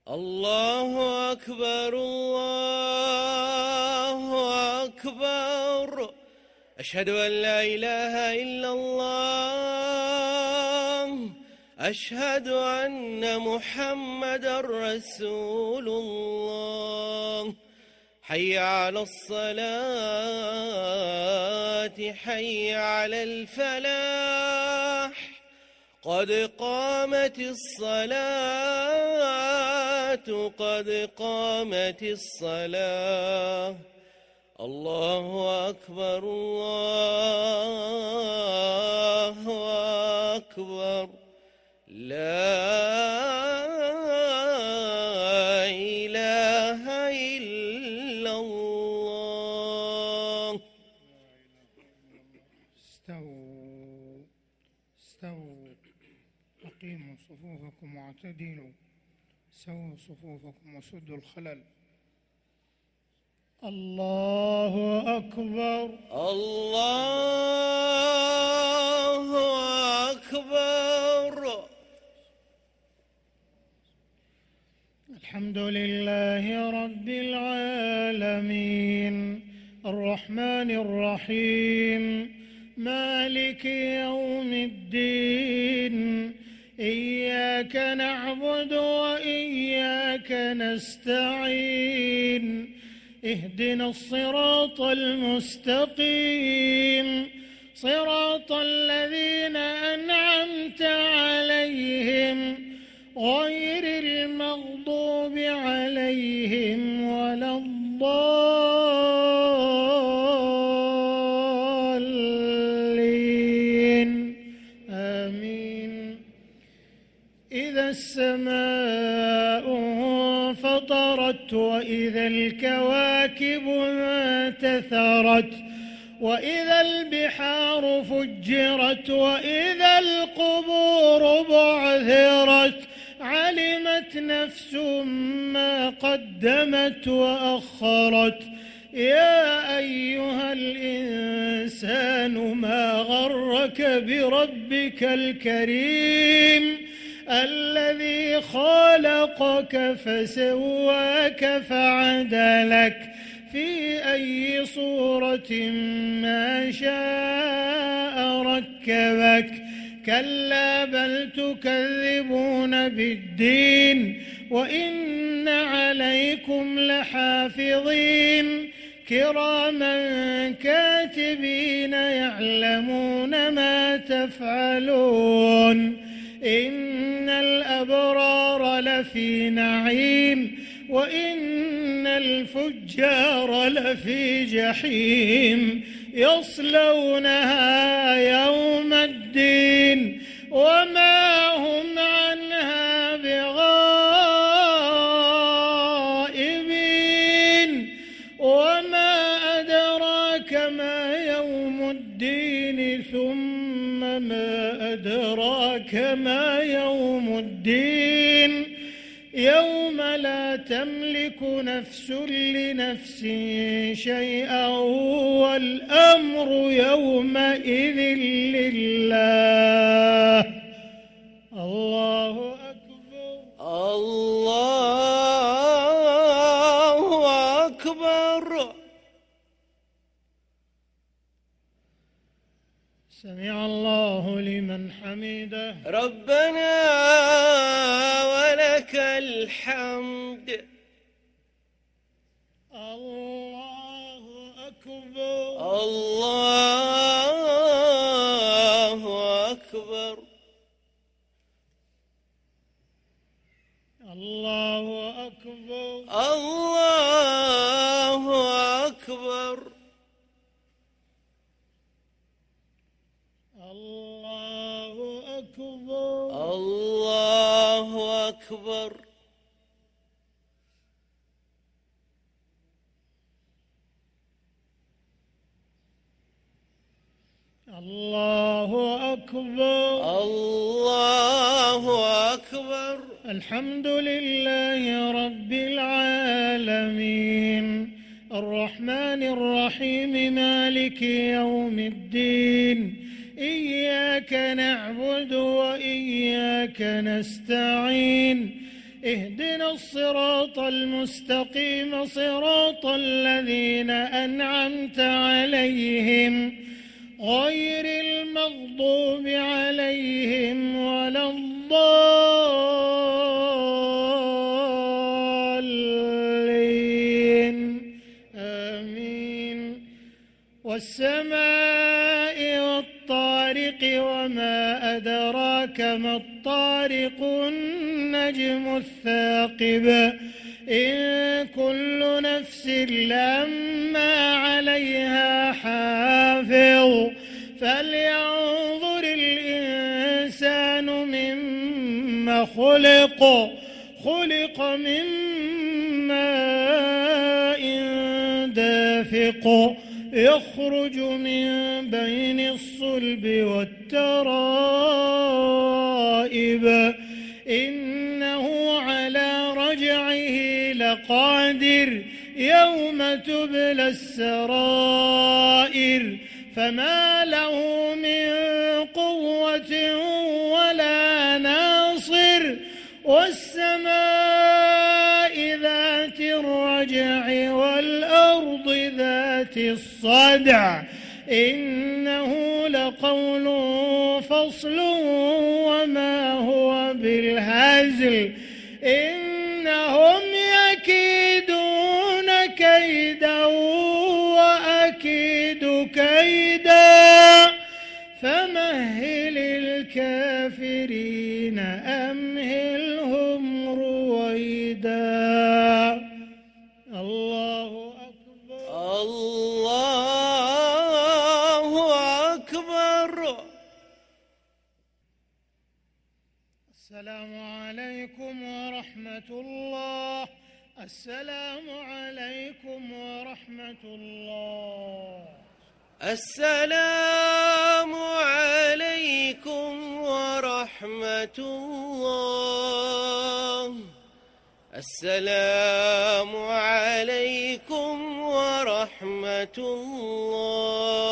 الله أكبر الله أكبر. أشهد أن لا إله إلا الله. أشهد أن محمدًا رسول الله. حي على الصلاة حي على الفلاح. قد قامت الصلاة قد قامت الصلاة. الله أكبر الله أكبر. لا إله إلا الله. استووا أقيموا صفوفكم واعتدلوا. سووا صفوفكم وسدوا الخلل. الله أكبر الله أكبر. الحمد لله رب العالمين الرحمن الرحيم مالك يوم الدين. إياك نعبد وإياك نستعين. اهدنا الصراط المستقيم صراط الذين أنعمت عليهم غير المغضوب عليهم ولا الضالين. آمين. إذا السماء انفطرت وإذا الكواكب انتثرت وإذا البحار فجرت وإذا القبور بعثرت. علمت نفس ما قدمت وأخرت. يا أيها الإنسان ما غرك بربك الكريم الذي خلقك فسواك فعدلك في أي صورة ما شاء ركبك. كلا بل تكذبون بالدين وإن عليكم لحافظين كراما كاتبين يعلمون ما تفعلون. إن الأبرار لفي نعيم وإن الفجار لفي جحيم يصلونها يوم الدين وما هم عنها بغائبين. وما أدراك ما يوم الدين ثم ما أدراك ما يوم الدين. يوم لا تملك نفس لنفس شيئا والأمر يومئذ لله. الله أكبر الله أكبر. سمع الله لمن حمده. ربنا ولك الحمد. الله أكبر الله أكبر. الله أكبر الله أكبر. الله أكبر الله أكبر. الله أكبر الله أكبر. الحمد لله رب العالمين الرحمن الرحيم مالك يوم الدين. إياك نعبد وإياك نستعين. اهدنا الصراط المستقيم صراط الذين أنعمت عليهم غير المغضوب عليهم ولا الضالين آمين. والسماء والطارق وما أدراك ما الطارق النجم الثاقب إن كل نفس لما عليها حافظ فلينظر الإنسان مما خلق من ماء دافق يخرج من بين الصلب والترائب إنه على رجعه لقادر يوم تبلى السرائر فما له من قوة ولا ناصر والسماء ذات الرجع والأرض ذات الصدع إنه لقول فصل وما هو بالهزل إنهم يكيدون كيدا وأكيد كيدا فمهل الكافرين أمهلهم رويدا. الله أكبر الله أكبر. السلام عليكم ورحمة الله. السلام عليكم ورحمة الله. السلام عليكم ورحمة الله. السلام عليكم ورحمة الله.